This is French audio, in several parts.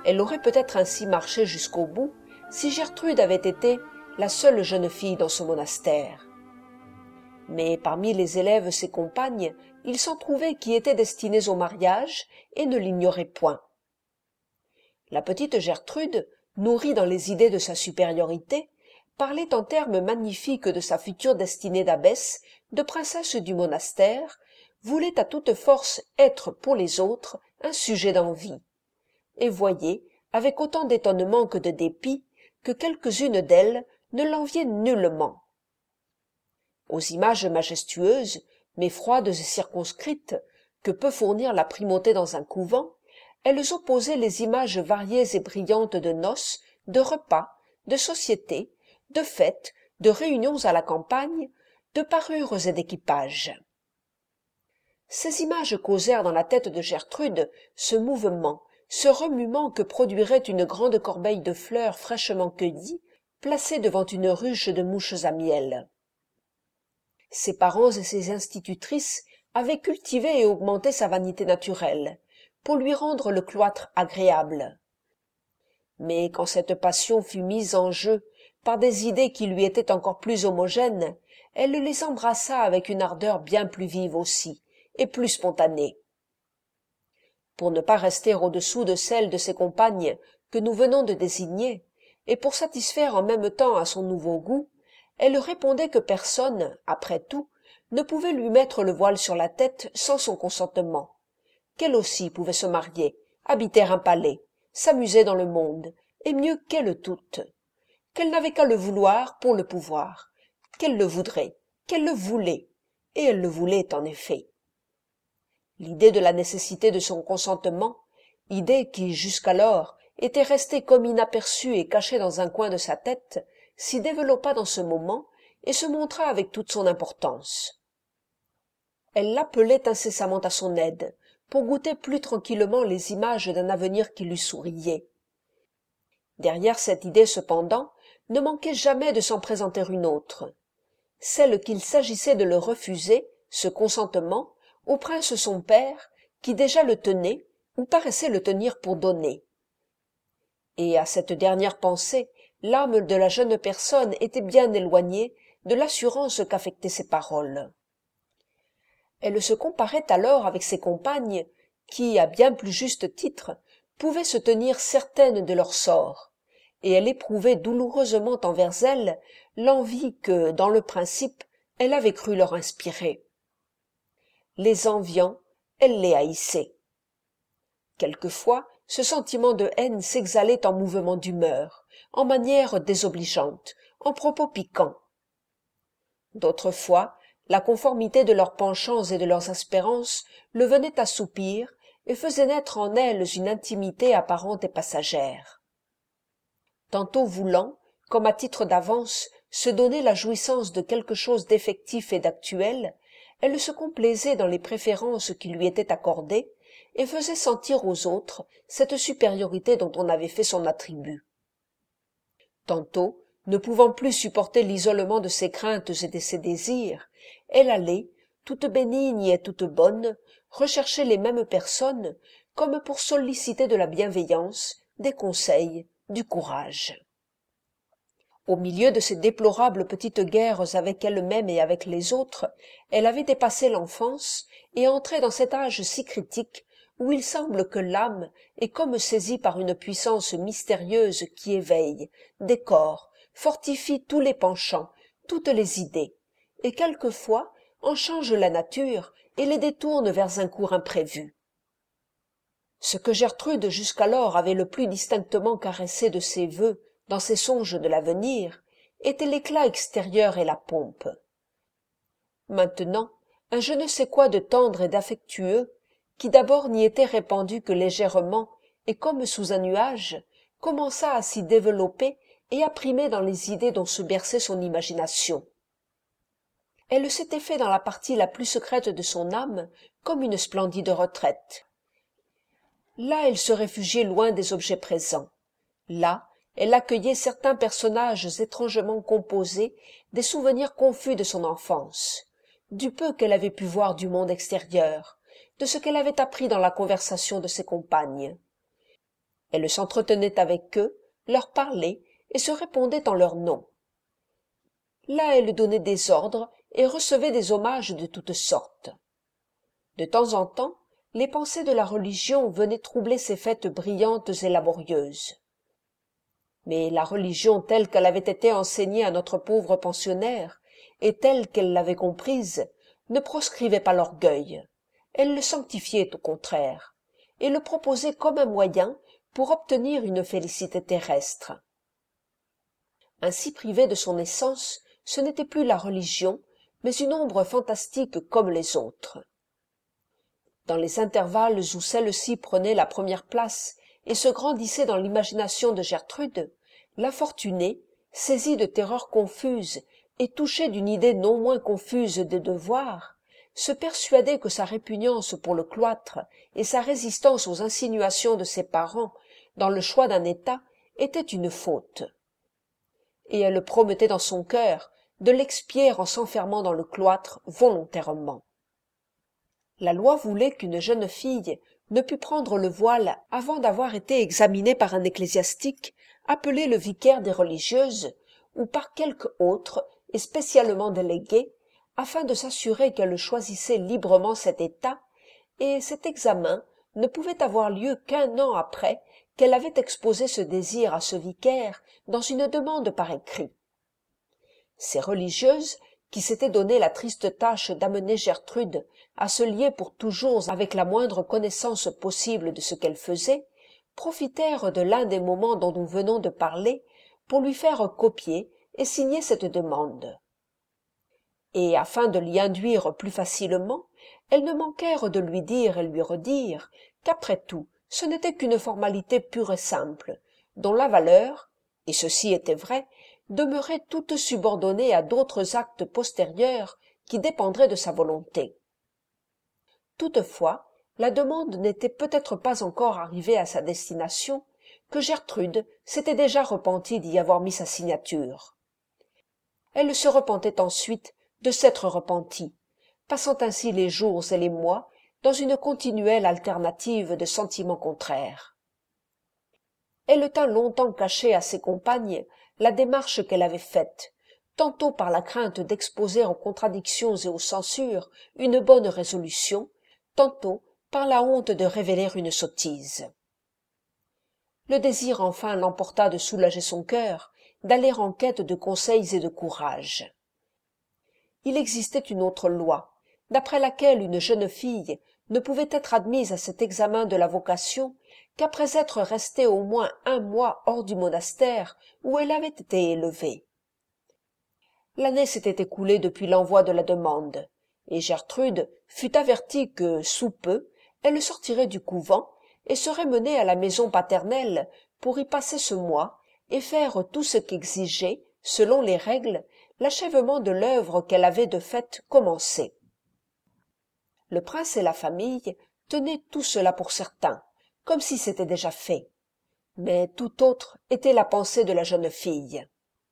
Elle aurait peut-être ainsi marché jusqu'au bout si Gertrude avait été la seule jeune fille dans ce monastère. Mais parmi les élèves ses compagnes, il s'en trouvait qui étaient destinées au mariage et ne l'ignoraient point. La petite Gertrude, nourrie dans les idées de sa supériorité, parlait en termes magnifiques de sa future destinée d'abbesse, de princesse du monastère, voulait à toute force être pour les autres un sujet d'envie, et voyait, avec autant d'étonnement que de dépit, que quelques-unes d'elles ne l'enviaient nullement. Aux images majestueuses, mais froides et circonscrites, que peut fournir la primauté dans un couvent, elles opposaient les images variées et brillantes de noces, de repas, de sociétés, de fêtes, de réunions à la campagne, de parures et d'équipages. Ces images causèrent dans la tête de Gertrude ce mouvement, ce remuement que produirait une grande corbeille de fleurs fraîchement cueillies, placée devant une ruche de mouches à miel. Ses parents et ses institutrices avaient cultivé et augmenté sa vanité naturelle, pour lui rendre le cloître agréable. Mais quand cette passion fut mise en jeu par des idées qui lui étaient encore plus homogènes, elle les embrassa avec une ardeur bien plus vive aussi, et plus spontanée. Pour ne pas rester au-dessous de celle de ses compagnes que nous venons de désigner, et pour satisfaire en même temps à son nouveau goût, elle répondait que personne, après tout, ne pouvait lui mettre le voile sur la tête sans son consentement, qu'elle aussi pouvait se marier, habiter un palais, s'amuser dans le monde, et mieux qu'elles toutes, qu'elle n'avait qu'à le vouloir pour le pouvoir, qu'elle le voudrait, qu'elle le voulait, et elle le voulait en effet. L'idée de la nécessité de son consentement, idée qui, jusqu'alors, était restée comme inaperçue et cachée dans un coin de sa tête, s'y développa dans ce moment et se montra avec toute son importance. Elle l'appelait incessamment à son aide, pour goûter plus tranquillement les images d'un avenir qui lui souriait. Derrière cette idée, cependant, ne manquait jamais de s'en présenter une autre, celle qu'il s'agissait de le refuser, ce consentement, au prince son père, qui déjà le tenait, ou paraissait le tenir pour donner. Et à cette dernière pensée, l'âme de la jeune personne était bien éloignée de l'assurance qu'affectaient ses paroles. Elle se comparait alors avec ses compagnes, qui, à bien plus juste titre, pouvaient se tenir certaines de leur sort, et elle éprouvait douloureusement envers elles l'envie que, dans le principe, elle avait cru leur inspirer. Les enviant, elle les haïssait. Quelquefois, ce sentiment de haine s'exhalait en mouvements d'humeur, en manières désobligeantes, en propos piquants. D'autres fois, la conformité de leurs penchants et de leurs espérances le venait assoupir et faisait naître en elles une intimité apparente et passagère. Tantôt voulant, comme à titre d'avance, se donner la jouissance de quelque chose d'effectif et d'actuel, elle se complaisait dans les préférences qui lui étaient accordées et faisait sentir aux autres cette supériorité dont on avait fait son attribut. Tantôt, ne pouvant plus supporter l'isolement de ses craintes et de ses désirs, elle allait, toute bénigne et toute bonne, rechercher les mêmes personnes, comme pour solliciter de la bienveillance, des conseils, du courage. Au milieu de ces déplorables petites guerres avec elle-même et avec les autres, elle avait dépassé l'enfance et entrait dans cet âge si critique où il semble que l'âme est comme saisie par une puissance mystérieuse qui éveille, décore, fortifie tous les penchants, toutes les idées, et quelquefois en change la nature et les détourne vers un cours imprévu. Ce que Gertrude jusqu'alors avait le plus distinctement caressé de ses vœux dans ses songes de l'avenir était l'éclat extérieur et la pompe. Maintenant, un je ne sais quoi de tendre et d'affectueux, qui d'abord n'y était répandu que légèrement et comme sous un nuage, commença à s'y développer et à primer dans les idées dont se berçait son imagination. Elle s'était fait dans la partie la plus secrète de son âme comme une splendide retraite. Là, elle se réfugiait loin des objets présents. Là, elle accueillait certains personnages étrangement composés des souvenirs confus de son enfance, du peu qu'elle avait pu voir du monde extérieur, de ce qu'elle avait appris dans la conversation de ses compagnes. Elle s'entretenait avec eux, leur parlait et se répondait en leur nom. Là elle donnait des ordres et recevait des hommages de toutes sortes. De temps en temps, les pensées de la religion venaient troubler ces fêtes brillantes et laborieuses. Mais la religion telle qu'elle avait été enseignée à notre pauvre pensionnaire, et telle qu'elle l'avait comprise, ne proscrivait pas l'orgueil. Elle le sanctifiait au contraire, et le proposait comme un moyen pour obtenir une félicité terrestre. Ainsi privé de son essence, ce n'était plus la religion, mais une ombre fantastique comme les autres. Dans les intervalles où celle-ci prenait la première place et se grandissait dans l'imagination de Gertrude, l'infortunée, saisie de terreurs confuses et touchée d'une idée non moins confuse des devoirs, se persuadait que sa répugnance pour le cloître et sa résistance aux insinuations de ses parents dans le choix d'un état étaient une faute. Et elle promettait dans son cœur de l'expier en s'enfermant dans le cloître volontairement. La loi voulait qu'une jeune fille ne pût prendre le voile avant d'avoir été examinée par un ecclésiastique appelé le vicaire des religieuses ou par quelque autre et spécialement délégué afin de s'assurer qu'elle choisissait librement cet état, et cet examen ne pouvait avoir lieu qu'un an après qu'elle avait exposé ce désir à ce vicaire dans une demande par écrit. Ces religieuses, qui s'étaient donné la triste tâche d'amener Gertrude à se lier pour toujours avec la moindre connaissance possible de ce qu'elle faisait, profitèrent de l'un des moments dont nous venons de parler pour lui faire copier et signer cette demande. Et afin de l'y induire plus facilement, elles ne manquèrent de lui dire et lui redire qu'après tout, ce n'était qu'une formalité pure et simple, dont la valeur, et ceci était vrai, demeurait toute subordonnée à d'autres actes postérieurs qui dépendraient de sa volonté. Toutefois, la demande n'était peut-être pas encore arrivée à sa destination que Gertrude s'était déjà repentie d'y avoir mis sa signature. Elle se repentait ensuite de s'être repentie, passant ainsi les jours et les mois dans une continuelle alternative de sentiments contraires. Elle tint longtemps cachée à ses compagnes la démarche qu'elle avait faite, tantôt par la crainte d'exposer aux contradictions et aux censures une bonne résolution, tantôt par la honte de révéler une sottise. Le désir enfin l'emporta de soulager son cœur, d'aller en quête de conseils et de courage. Il existait une autre loi, d'après laquelle une jeune fille ne pouvait être admise à cet examen de la vocation qu'après être restée au moins un mois hors du monastère où elle avait été élevée. L'année s'était écoulée depuis l'envoi de la demande, et Gertrude fut avertie que, sous peu, elle sortirait du couvent et serait menée à la maison paternelle pour y passer ce mois et faire tout ce qu'exigeait, selon les règles, l'achèvement de l'œuvre qu'elle avait de fait commencée. Le prince et la famille tenaient tout cela pour certain, comme si c'était déjà fait. Mais tout autre était la pensée de la jeune fille.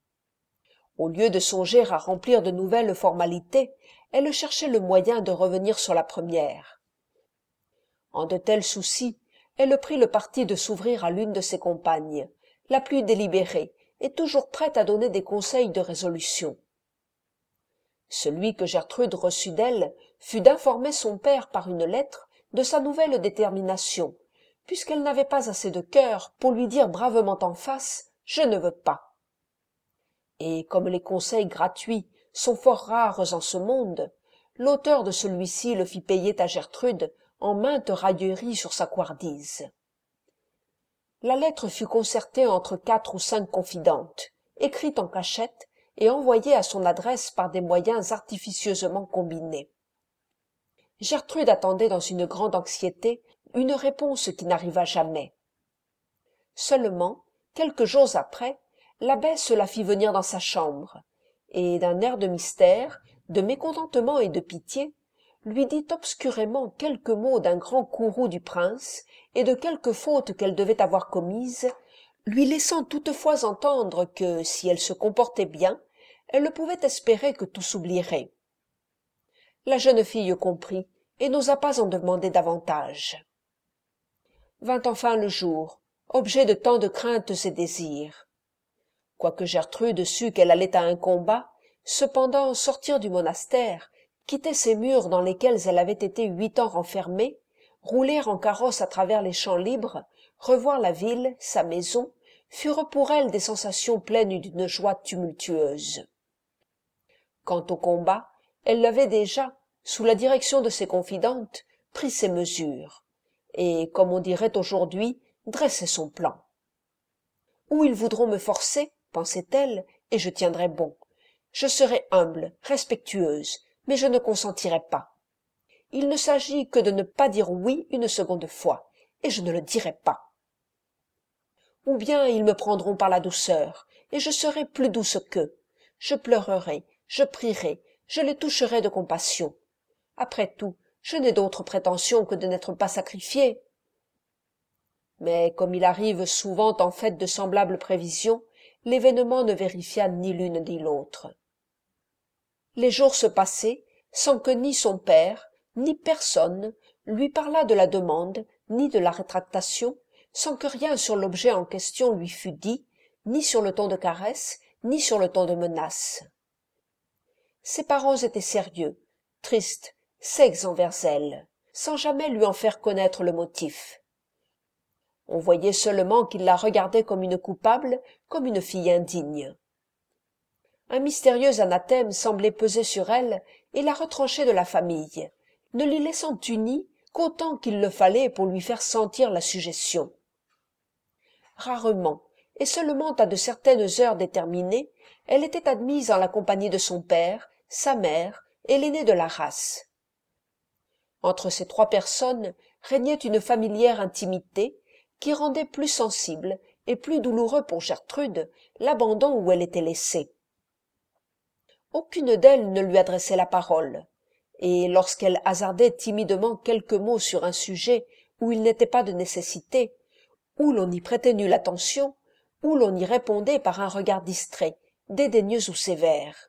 Au lieu de songer à remplir de nouvelles formalités, elle cherchait le moyen de revenir sur la première. En de tels soucis, elle prit le parti de s'ouvrir à l'une de ses compagnes, la plus délibérée et toujours prête à donner des conseils de résolution. Celui que Gertrude reçut d'elle fut d'informer son père par une lettre de sa nouvelle détermination, puisqu'elle n'avait pas assez de cœur pour lui dire bravement en face « je ne veux pas ». Et comme les conseils gratuits sont fort rares en ce monde, l'auteur de celui-ci le fit payer à Gertrude en maintes railleries sur sa couardise. La lettre fut concertée entre 4 ou 5 confidentes, écrite en cachette et envoyée à son adresse par des moyens artificieusement combinés. Gertrude attendait dans une grande anxiété une réponse qui n'arriva jamais. Seulement, quelques jours après, l'abbesse la fit venir dans sa chambre, et d'un air de mystère, de mécontentement et de pitié, lui dit obscurément quelques mots d'un grand courroux du prince et de quelques fautes qu'elle devait avoir commises, lui laissant toutefois entendre que, si elle se comportait bien, elle pouvait espérer que tout s'oublierait. La jeune fille comprit et n'osa pas en demander davantage. Vint enfin le jour objet de tant de craintes et désirs. Quoique Gertrude sût qu'elle allait à un combat, cependant sortir du monastère, quitter ces murs dans lesquels elle avait été 8 ans renfermée, rouler en carrosse à travers les champs libres, revoir la ville, sa maison, furent pour elle des sensations pleines d'une joie tumultueuse. Quant au combat, elle l'avait déjà, sous la direction de ses confidentes, pris ses mesures, et, comme on dirait aujourd'hui, dressé son plan. Où ils voudront me forcer, pensait-elle, et je tiendrai bon. Je serai humble, respectueuse, mais je ne consentirai pas. Il ne s'agit que de ne pas dire oui une seconde fois, et je ne le dirai pas. Ou bien ils me prendront par la douceur, et je serai plus douce qu'eux. Je pleurerai, je prierai, je les toucherai de compassion. Après tout, je n'ai d'autre prétention que de n'être pas sacrifiée. Mais comme il arrive souvent en fait de semblables prévisions, l'événement ne vérifia ni l'une ni l'autre. Les jours se passaient sans que ni son père, ni personne lui parlât de la demande, ni de la rétractation, sans que rien sur l'objet en question lui fût dit, ni sur le ton de caresse, ni sur le ton de menace. Ses parents étaient sérieux, tristes, secs envers elle, sans jamais lui en faire connaître le motif. On voyait seulement qu'ils la regardaient comme une coupable, comme une fille indigne. Un mystérieux anathème semblait peser sur elle et la retrancher de la famille, ne l'y laissant unie qu'autant qu'il le fallait pour lui faire sentir la suggestion. Rarement, et seulement à de certaines heures déterminées, elle était admise en la compagnie de son père, sa mère et l'aîné de la race. Entre ces 3 personnes régnait une familière intimité qui rendait plus sensible et plus douloureux pour Gertrude l'abandon où elle était laissée. Aucune d'elles ne lui adressait la parole, et lorsqu'elle hasardait timidement quelques mots sur un sujet où il n'était pas de nécessité, où l'on y prêtait nulle attention, où l'on y répondait par un regard distrait, dédaigneux ou sévère.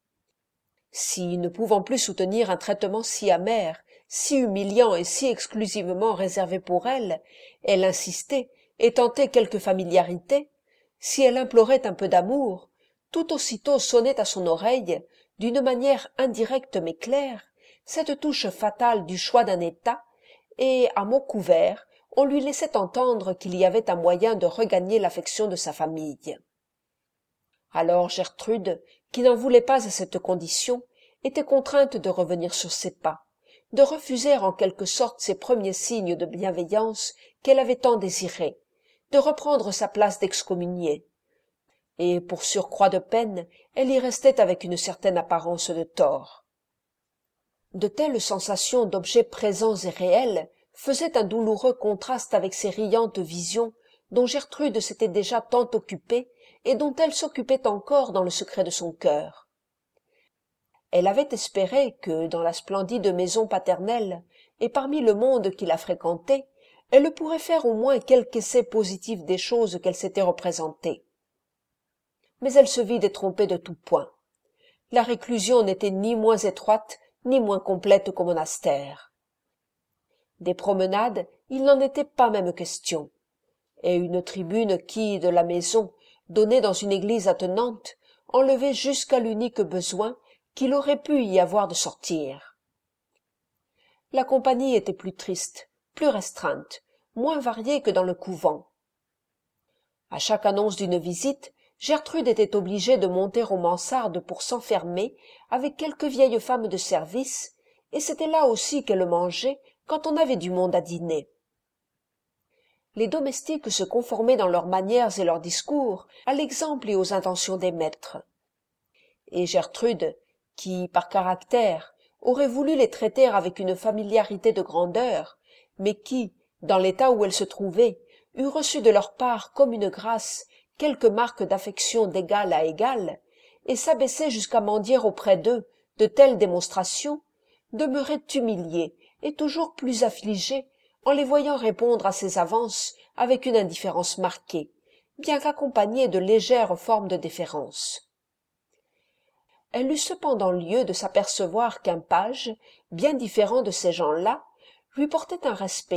Si, ne pouvant plus soutenir un traitement si amer, si humiliant et si exclusivement réservé pour elle, elle insistait et tentait quelque familiarité, si elle implorait un peu d'amour, tout aussitôt sonnait à son oreille, d'une manière indirecte mais claire, cette touche fatale du choix d'un état, et, à mots couverts, on lui laissait entendre qu'il y avait un moyen de regagner l'affection de sa famille. Alors Gertrude, qui n'en voulait pas à cette condition, était contrainte de revenir sur ses pas, de refuser en quelque sorte ces premiers signes de bienveillance qu'elle avait tant désirés, de reprendre sa place d'excommuniée. Et, pour surcroît de peine, elle y restait avec une certaine apparence de tort. De telles sensations d'objets présents et réels faisaient un douloureux contraste avec ces riantes visions dont Gertrude s'était déjà tant occupée et dont elle s'occupait encore dans le secret de son cœur. Elle avait espéré que, dans la splendide maison paternelle et parmi le monde qui la fréquentait, elle pourrait faire au moins quelque essai positif des choses qu'elle s'était représentées. Mais elle se vit détrompée de tout point. La réclusion n'était ni moins étroite ni moins complète qu'au monastère. Des promenades, il n'en était pas même question, et une tribune qui, de la maison, donnait dans une église attenante, enlevait jusqu'à l'unique besoin qu'il aurait pu y avoir de sortir. La compagnie était plus triste, plus restreinte, moins variée que dans le couvent. À chaque annonce d'une visite, Gertrude était obligée de monter aux mansardes pour s'enfermer avec quelques vieilles femmes de service, et c'était là aussi qu'elle mangeait quand on avait du monde à dîner. Les domestiques se conformaient dans leurs manières et leurs discours à l'exemple et aux intentions des maîtres. Et Gertrude, qui, par caractère, aurait voulu les traiter avec une familiarité de grandeur, mais qui, dans l'état où elle se trouvait, eût reçu de leur part comme une grâce quelques marques d'affection d'égal à égal, et s'abaissait jusqu'à mendier auprès d'eux de telles démonstrations, demeurait humiliée et toujours plus affligée en les voyant répondre à ses avances avec une indifférence marquée, bien qu'accompagnée de légères formes de déférence. Elle eut cependant lieu de s'apercevoir qu'un page, bien différent de ces gens-là, lui portait un respect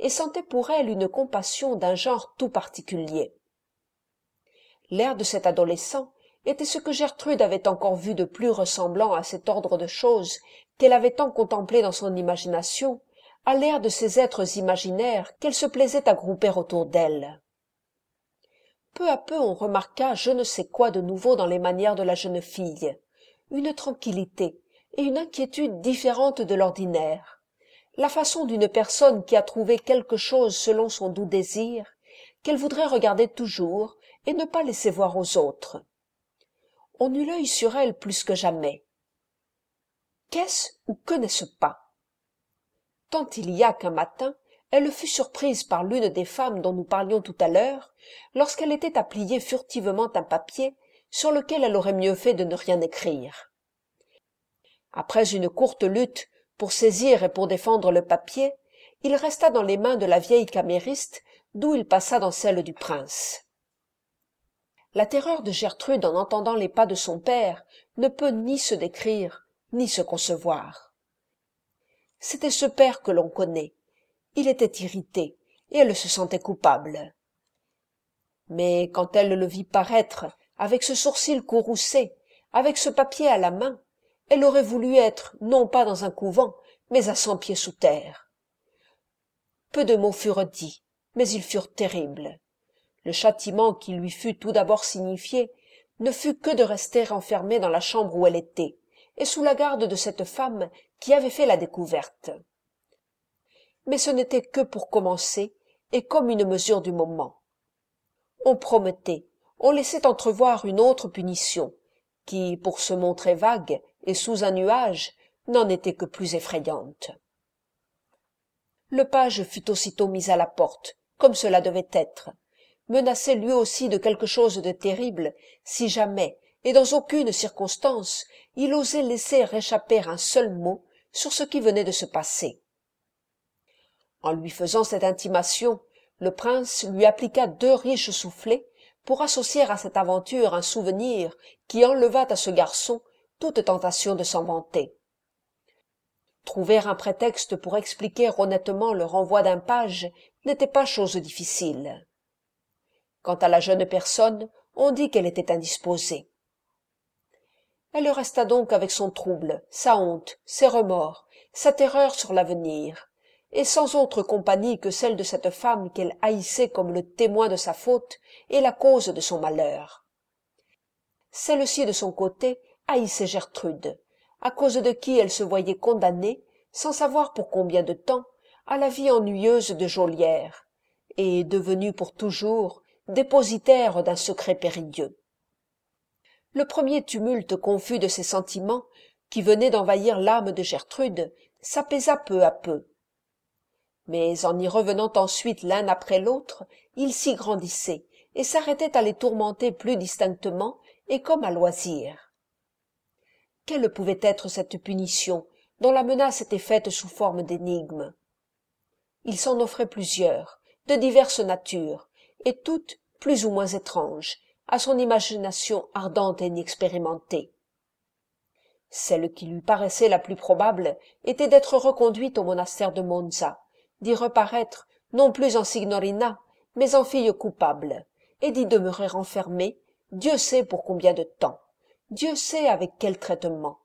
et sentait pour elle une compassion d'un genre tout particulier. L'air de cet adolescent était ce que Gertrude avait encore vu de plus ressemblant à cet ordre de choses qu'elle avait tant contemplé dans son imagination, à l'air de ces êtres imaginaires qu'elle se plaisait à grouper autour d'elle. Peu à peu on remarqua je ne sais quoi de nouveau dans les manières de la jeune fille, une tranquillité et une inquiétude différentes de l'ordinaire, la façon d'une personne qui a trouvé quelque chose selon son doux désir, qu'elle voudrait regarder toujours et ne pas laisser voir aux autres. On eut l'œil sur elle plus que jamais. Qu'est-ce ou que n'est-ce pas? Tant il y a qu'un matin, elle fut surprise par l'une des femmes dont nous parlions tout à l'heure, lorsqu'elle était à plier furtivement un papier sur lequel elle aurait mieux fait de ne rien écrire. Après une courte lutte pour saisir et pour défendre le papier, il resta dans les mains de la vieille camériste, d'où il passa dans celles du prince. La terreur de Gertrude en entendant les pas de son père ne peut ni se décrire, ni se concevoir. C'était ce père que l'on connaît. Il était irrité, et elle se sentait coupable. Mais quand elle le vit paraître, avec ce sourcil courroucé, avec ce papier à la main, elle aurait voulu être, non pas dans un couvent, mais à 100 pieds sous terre. Peu de mots furent dits, mais ils furent terribles. Le châtiment qui lui fut tout d'abord signifié ne fut que de rester enfermée dans la chambre où elle était, et sous la garde de cette femme qui avait fait la découverte. Mais ce n'était que pour commencer, et comme une mesure du moment. On promettait, on laissait entrevoir une autre punition, qui, pour se montrer vague et sous un nuage, n'en était que plus effrayante. Le page fut aussitôt mis à la porte, comme cela devait être, menacé lui aussi de quelque chose de terrible, si jamais, et dans aucune circonstance, il osait laisser échapper un seul mot sur ce qui venait de se passer. En lui faisant cette intimation, le prince lui appliqua 2 riches soufflets pour associer à cette aventure un souvenir qui enleva à ce garçon toute tentation de s'en vanter. Trouver un prétexte pour expliquer honnêtement le renvoi d'un page n'était pas chose difficile. Quant à la jeune personne, on dit qu'elle était indisposée. Elle resta donc avec son trouble, sa honte, ses remords, sa terreur sur l'avenir, et sans autre compagnie que celle de cette femme qu'elle haïssait comme le témoin de sa faute et la cause de son malheur. Celle-ci, de son côté, haïssait Gertrude, à cause de qui elle se voyait condamnée, sans savoir pour combien de temps, à la vie ennuyeuse de geôlière, et devenue pour toujours dépositaire d'un secret périlleux. Le premier tumulte confus de ces sentiments, qui venaient d'envahir l'âme de Gertrude, s'apaisa peu à peu. Mais en y revenant ensuite l'un après l'autre, ils s'y grandissaient et s'arrêtaient à les tourmenter plus distinctement et comme à loisir. Quelle pouvait être cette punition dont la menace était faite sous forme d'énigme? Il s'en offrait plusieurs, de diverses natures, et toutes plus ou moins étranges, à son imagination ardente et inexpérimentée. Celle qui lui paraissait la plus probable était d'être reconduite au monastère de Monza, d'y reparaître non plus en signorina, mais en fille coupable, et d'y demeurer enfermée, Dieu sait pour combien de temps, Dieu sait avec quel traitement.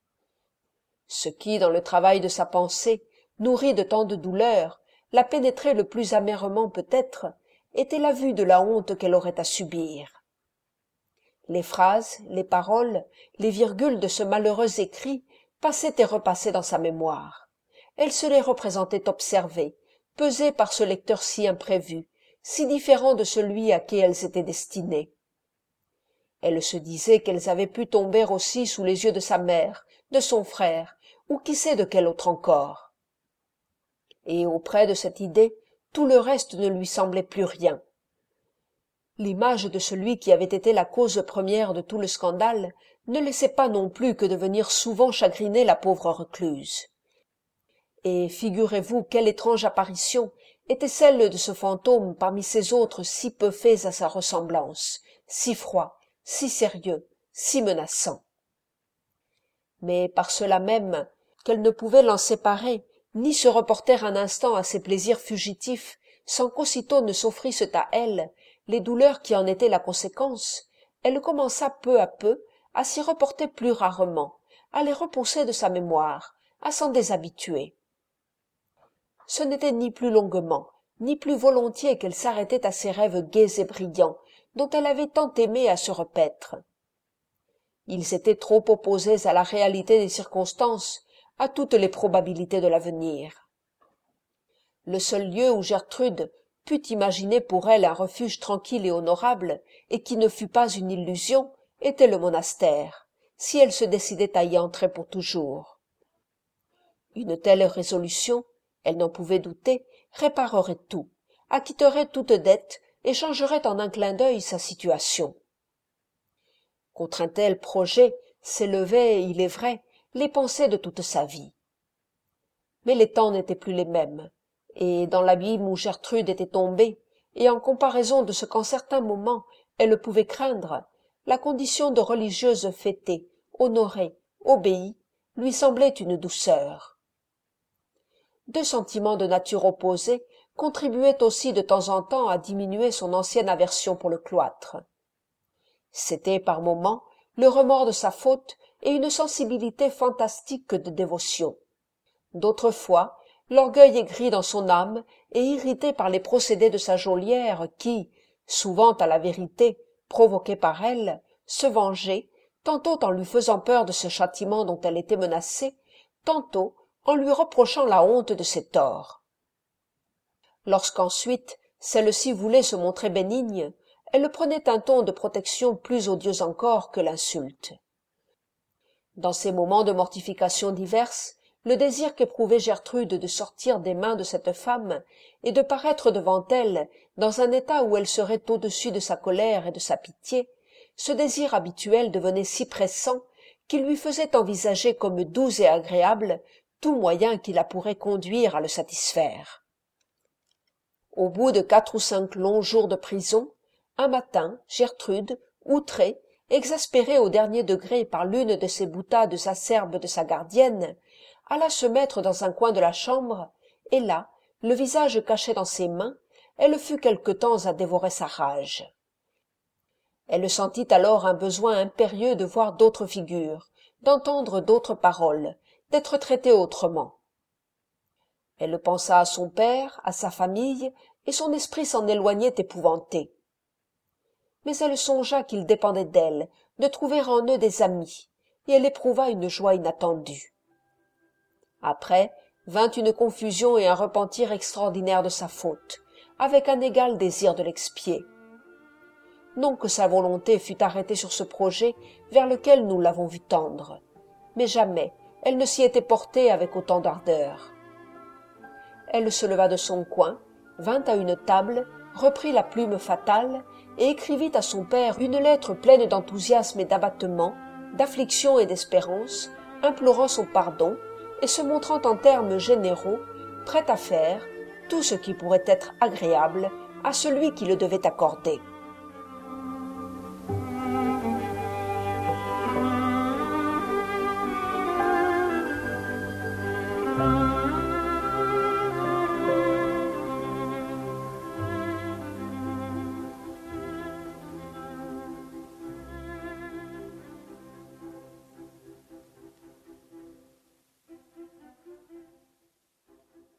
Ce qui, dans le travail de sa pensée, nourri de tant de douleurs, la pénétrait le plus amèrement peut-être, était la vue de la honte qu'elle aurait à subir. Les phrases, les paroles, les virgules de ce malheureux écrit passaient et repassaient dans sa mémoire. Elle se les représentait observées, pesées par ce lecteur si imprévu, si différent de celui à qui elles étaient destinées. Elle se disait qu'elles avaient pu tomber aussi sous les yeux de sa mère, de son frère, ou qui sait de quel autre encore. Et auprès de cette idée, tout le reste ne lui semblait plus rien. L'image de celui qui avait été la cause première de tout le scandale ne laissait pas non plus que de venir souvent chagriner la pauvre recluse. Et figurez-vous quelle étrange apparition était celle de ce fantôme parmi ces autres si peu faits à sa ressemblance, si froids, si sérieux, si menaçants. Mais par cela même qu'elle ne pouvait l'en séparer, ni se reporter un instant à ses plaisirs fugitifs, sans qu'aussitôt ne s'offrissent à elle les douleurs qui en étaient la conséquence, elle commença peu à peu à s'y reporter plus rarement, à les repousser de sa mémoire, à s'en déshabituer. Ce n'était ni plus longuement, ni plus volontiers qu'elle s'arrêtait à ces rêves gais et brillants, dont elle avait tant aimé à se repaître. Ils étaient trop opposés à la réalité des circonstances, à toutes les probabilités de l'avenir. Le seul lieu où Gertrude put imaginer pour elle un refuge tranquille et honorable, et qui ne fût pas une illusion, était le monastère, si elle se décidait à y entrer pour toujours. Une telle résolution, elle n'en pouvait douter, réparerait tout, acquitterait toute dette et changerait en un clin d'œil sa situation. Contre un tel projet s'élevaient, il est vrai, les pensées de toute sa vie. Mais les temps n'étaient plus les mêmes, et dans l'abîme où Gertrude était tombée, et en comparaison de ce qu'en certains moments elle pouvait craindre, la condition de religieuse fêtée, honorée, obéie, lui semblait une douceur. Deux sentiments de nature opposée contribuaient aussi de temps en temps à diminuer son ancienne aversion pour le cloître. C'était par moments le remords de sa faute et une sensibilité fantastique de dévotion. D'autres fois, l'orgueil aigri dans son âme et irrité par les procédés de sa geôlière qui, souvent à la vérité, provoquée par elle, se vengeait, tantôt en lui faisant peur de ce châtiment dont elle était menacée, tantôt en lui reprochant la honte de ses torts. Lorsqu'ensuite celle-ci voulait se montrer bénigne, elle prenait un ton de protection plus odieux encore que l'insulte. Dans ces moments de mortification diverses, le désir qu'éprouvait Gertrude de sortir des mains de cette femme et de paraître devant elle dans un état où elle serait au-dessus de sa colère et de sa pitié, ce désir habituel devenait si pressant qu'il lui faisait envisager comme doux et agréable tout moyen qui la pourrait conduire à le satisfaire. Au bout de 4 ou 5 longs jours de prison, un matin, Gertrude, outrée, exaspérée au dernier degré par l'une de ces boutades acerbes de sa gardienne, alla se mettre dans un coin de la chambre, et là, le visage caché dans ses mains, elle fut quelque temps à dévorer sa rage. Elle sentit alors un besoin impérieux de voir d'autres figures, d'entendre d'autres paroles, d'être traitée autrement. Elle pensa à son père, à sa famille, et son esprit s'en éloignait épouvanté. Mais elle songea qu'il dépendait d'elle de trouver en eux des amis, et elle éprouva une joie inattendue. Après vint une confusion et un repentir extraordinaire de sa faute, avec un égal désir de l'expier. Non que sa volonté fût arrêtée sur ce projet vers lequel nous l'avons vu tendre, mais jamais elle ne s'y était portée avec autant d'ardeur. Elle se leva de son coin, vint à une table, reprit la plume fatale et écrivit à son père une lettre pleine d'enthousiasme et d'abattement, d'affliction et d'espérance, implorant son pardon et se montrant en termes généraux, prête à faire tout ce qui pourrait être agréable à celui qui le devait accorder.